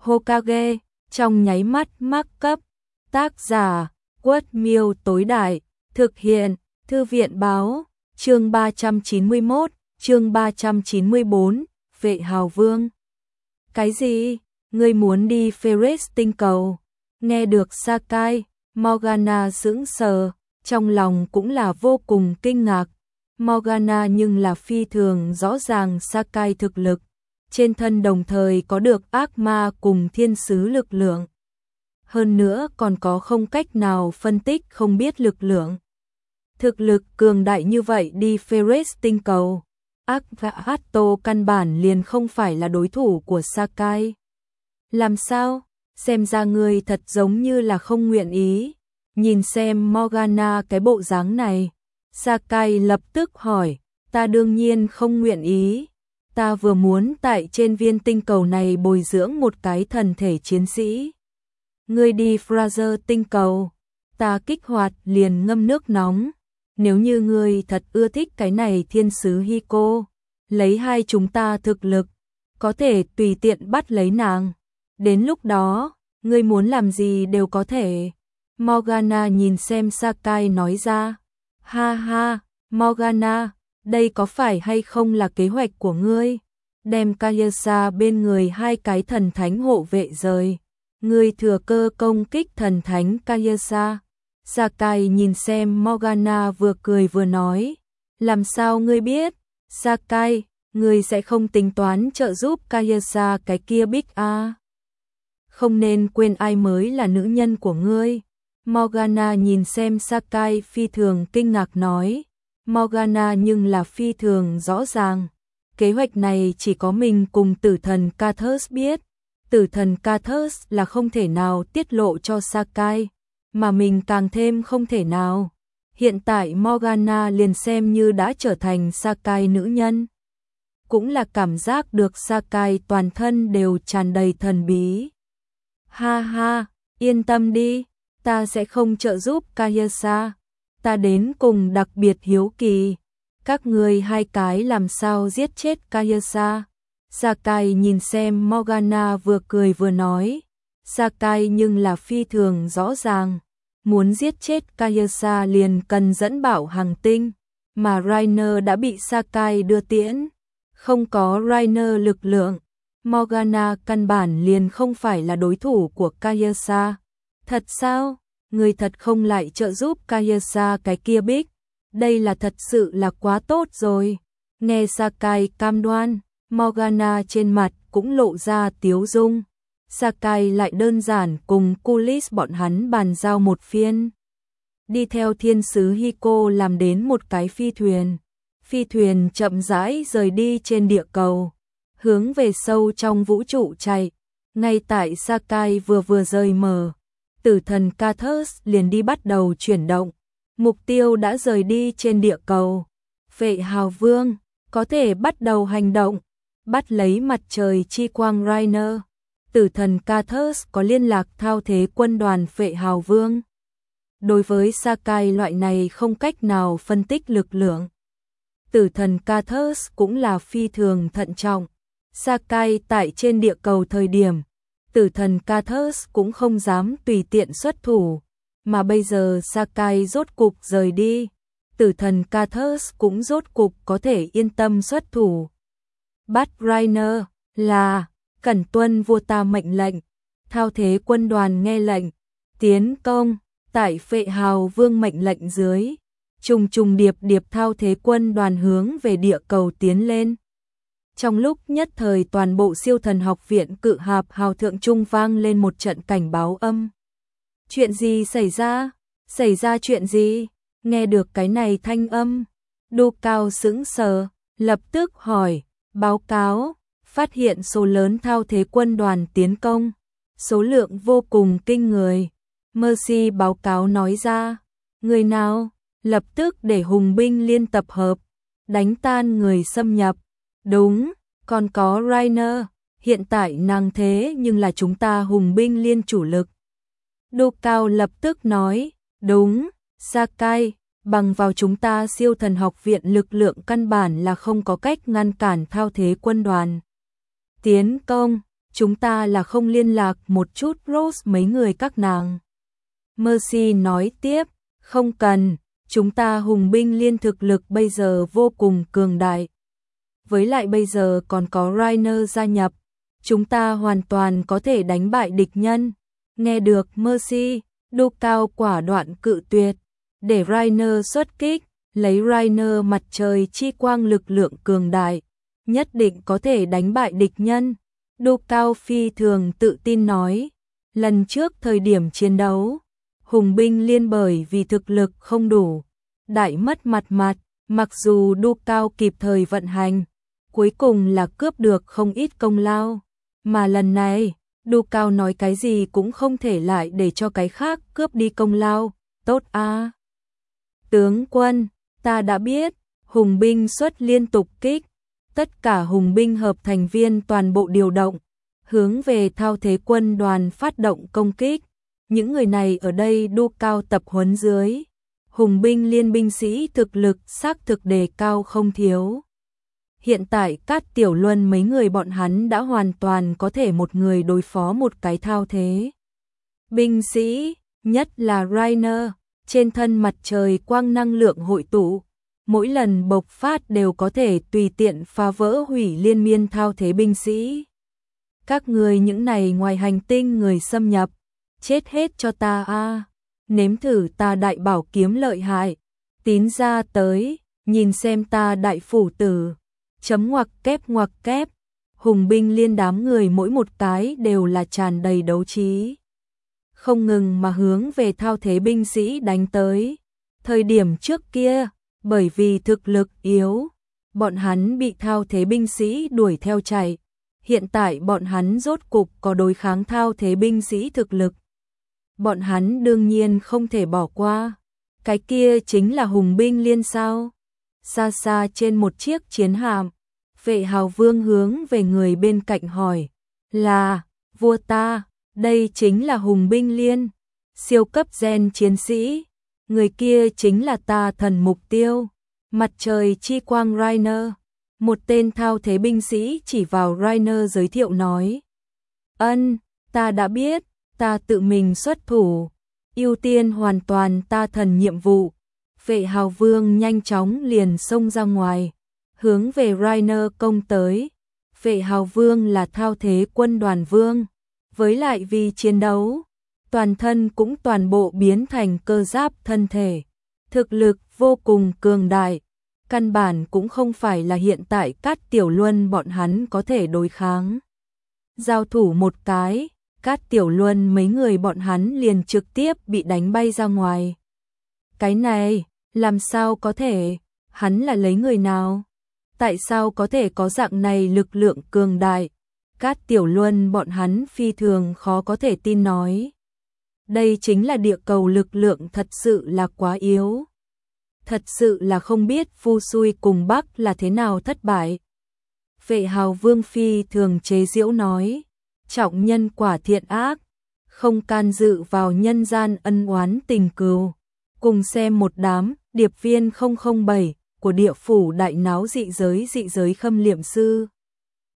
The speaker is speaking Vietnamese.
Hokage, trong nháy mắt mắc cấp. Tác giả, Quất Miêu tối đại, thực hiện, Thư viện báo, chương 391, chương 394, Vệ Hào Vương. Cái gì? Ngươi muốn đi Ferris tinh cầu? Nghe được Sakai, Morgana sững sờ, trong lòng cũng là vô cùng kinh ngạc. Morgana nhưng là phi thường rõ ràng Sakai thực lực, trên thân đồng thời có được ác ma cùng thiên sứ lực lượng. Hơn nữa còn có không cách nào phân tích không biết lực lượng. Thực lực cường đại như vậy đi Ferris tinh cầu, Agato căn bản liền không phải là đối thủ của Sakai. Làm sao? Xem ra ngươi thật giống như là không nguyện ý. Nhìn xem Morgana cái bộ dáng này, Sakai lập tức hỏi, ta đương nhiên không nguyện ý. Ta vừa muốn tại trên viên tinh cầu này bồi dưỡng một cái thần thể chiến sĩ. Ngươi đi Fraser tinh cầu, ta kích hoạt liền ngâm nước nóng. Nếu như ngươi thật ưa thích cái này thiên sứ Hiko, lấy hai chúng ta thực lực, có thể tùy tiện bắt lấy nàng. Đến lúc đó, ngươi muốn làm gì đều có thể. Morgana nhìn xem Sakai nói ra. Ha ha, Morgana, đây có phải hay không là kế hoạch của ngươi? Đem Kayasa bên người hai cái thần thánh hộ vệ rời. Ngươi thừa cơ công kích thần thánh Kayasa. Sakai nhìn xem Morgana vừa cười vừa nói. Làm sao ngươi biết? Sakai, ngươi sẽ không tính toán trợ giúp Kayasa cái kia Big A. Không nên quên ai mới là nữ nhân của ngươi. Morgana nhìn xem Sakai phi thường kinh ngạc nói. Morgana nhưng là phi thường rõ ràng. Kế hoạch này chỉ có mình cùng tử thần Kathus biết. Tử thần Kathus là không thể nào tiết lộ cho Sakai, mà mình càng thêm không thể nào. Hiện tại Morgana liền xem như đã trở thành Sakai nữ nhân. Cũng là cảm giác được Sakai toàn thân đều tràn đầy thần bí. Ha ha, yên tâm đi, ta sẽ không trợ giúp Kayasa. Ta đến cùng đặc biệt hiếu kỳ. Các ngươi hai cái làm sao giết chết Kayasa? Sakai nhìn xem Morgana vừa cười vừa nói. Sakai nhưng là phi thường rõ ràng. Muốn giết chết Kayasa liền cần dẫn bảo hành tinh. Mà Rainer đã bị Sakai đưa tiễn. Không có Rainer lực lượng, Morgana căn bản liền không phải là đối thủ của Kayasa. Thật sao? Người thật không lại trợ giúp Kayasa cái kia Big. Đây là thật sự là quá tốt rồi. Nghe Sakai cam đoan, Morgana trên mặt cũng lộ ra tiếu dung. Sakai lại đơn giản cùng Kulis bọn hắn bàn giao một phiên. Đi theo thiên sứ Hiko làm đến một cái phi thuyền. Phi thuyền chậm rãi rời đi trên địa cầu, hướng về sâu trong vũ trụ chạy. Ngay tại Sakai vừa rời mở, tử thần Kathus liền đi bắt đầu chuyển động. Mục tiêu đã rời đi trên địa cầu. Vệ Hào Vương có thể bắt đầu hành động, bắt lấy mặt trời chi quang Rainer. Tử thần Kathus có liên lạc thao thế quân đoàn Vệ Hào Vương. Đối với Sakai loại này không cách nào phân tích lực lượng, tử thần Kathus cũng là phi thường thận trọng. Sakai tại trên địa cầu thời điểm, tử thần Kathus cũng không dám tùy tiện xuất thủ, mà bây giờ Sakai rốt cục rời đi, tử thần Kathus cũng rốt cục có thể yên tâm xuất thủ. Bắt Rainer là cẩn tuân vua ta mệnh lệnh. Thao thế quân đoàn nghe lệnh, tiến công. Tại Vệ Hào Vương mệnh lệnh dưới, trùng điệp thao thế quân đoàn hướng về địa cầu tiến lên. Trong lúc nhất thời toàn bộ siêu thần học viện Cự Hạp Hào Thượng Trung vang lên một trận cảnh báo âm. Chuyện gì xảy ra? Xảy ra chuyện gì? Nghe được cái này thanh âm, Đô Cao sững sờ, lập tức hỏi, báo cáo, phát hiện số lớn thao thế quân đoàn tiến công, số lượng vô cùng kinh người. Mercy báo cáo nói ra, người nào? Lập tức để hùng binh liên tập hợp, đánh tan người xâm nhập. Đúng, còn có Rainer, hiện tại nàng thế nhưng là chúng ta hùng binh liên chủ lực. Đô Cao lập tức nói, đúng, Sakai, bằng vào chúng ta siêu thần học viện lực lượng căn bản là không có cách ngăn cản thao thế quân đoàn. Tiến công, chúng ta là không liên lạc một chút Rose mấy người các nàng. Mercy nói tiếp, không cần, chúng ta hùng binh liên thực lực bây giờ vô cùng cường đại. Với lại bây giờ còn có Rainer gia nhập, chúng ta hoàn toàn có thể đánh bại địch nhân. Nghe được Mercy, Du Cao quả đoạn cự tuyệt, để Rainer xuất kích, lấy Rainer mặt trời chi quang lực lượng cường đại, nhất định có thể đánh bại địch nhân. Du Cao phi thường tự tin nói, lần trước thời điểm chiến đấu, hùng binh liên bởi vì thực lực không đủ, đại mất mặt, mặc dù Du Cao kịp thời vận hành, cuối cùng là cướp được không ít công lao, mà lần này, Du Cao nói cái gì cũng không thể lại để cho cái khác cướp đi công lao, tốt a. Tướng quân, ta đã biết, hùng binh xuất liên tục kích, tất cả hùng binh hợp thành viên toàn bộ điều động, hướng về Thao Thế quân đoàn phát động công kích. Những người này ở đây Du Cao tập huấn dưới, hùng binh liên binh sĩ thực lực xác thực đề cao không thiếu. Hiện tại Cát Tiểu Luân mấy người bọn hắn đã hoàn toàn có thể một người đối phó một cái Thao Thế binh sĩ, nhất là Rainer, trên thân mặt trời quang năng lượng hội tụ, mỗi lần bộc phát đều có thể tùy tiện phá vỡ hủy liên miên Thao Thế binh sĩ. Các người những này ngoài hành tinh người xâm nhập, chết hết cho ta a. Nếm thử ta đại bảo kiếm lợi hại, tín ra tới, nhìn xem ta đại phủ tử. Chấm ngoặc kép, hùng binh liên đám người mỗi một cái đều là tràn đầy đấu trí, không ngừng mà hướng về Thao Thế binh sĩ đánh tới. Thời điểm trước kia, bởi vì thực lực yếu, bọn hắn bị Thao Thế binh sĩ đuổi theo chạy. Hiện tại bọn hắn rốt cục có đối kháng Thao Thế binh sĩ thực lực. Bọn hắn đương nhiên không thể bỏ qua. Cái kia chính là hùng binh liên sao. Xa xa trên một chiếc chiến hạm, Vệ Hào Vương hướng về người bên cạnh hỏi, là, vua ta, đây chính là hùng binh liên, siêu cấp gen chiến sĩ, người kia chính là ta thần mục tiêu, mặt trời chi quang Rainer. Một tên Thao Thế binh sĩ chỉ vào Rainer giới thiệu nói, ta đã biết, ta tự mình xuất thủ, ưu tiên hoàn toàn ta thần nhiệm vụ. Vệ Hào Vương nhanh chóng liền xông ra ngoài, hướng về Rainer công tới. Vệ Hào Vương là Thao Thế quân đoàn vương, với lại vì chiến đấu, toàn thân cũng toàn bộ biến thành cơ giáp thân thể, thực lực vô cùng cường đại, căn bản cũng không phải là hiện tại Cát Tiểu Luân bọn hắn có thể đối kháng. Giao thủ một cái, Cát Tiểu Luân mấy người bọn hắn liền trực tiếp bị đánh bay ra ngoài. Cái này, làm sao có thể, hắn là lấy người nào? Tại sao có thể có dạng này lực lượng cường đại? Cát Tiểu Luân bọn hắn phi thường khó có thể tin nói. Đây chính là địa cầu lực lượng thật sự là quá yếu. Thật sự là không biết Phu Xui cùng Bắc là thế nào thất bại. Vệ Hào Vương phi thường chế giễu nói, trọng nhân quả thiện ác, không can dự vào nhân gian ân oán tình cừu. Cùng xem một đám điệp viên 007 của địa phủ đại náo dị giới khâm liệm sư.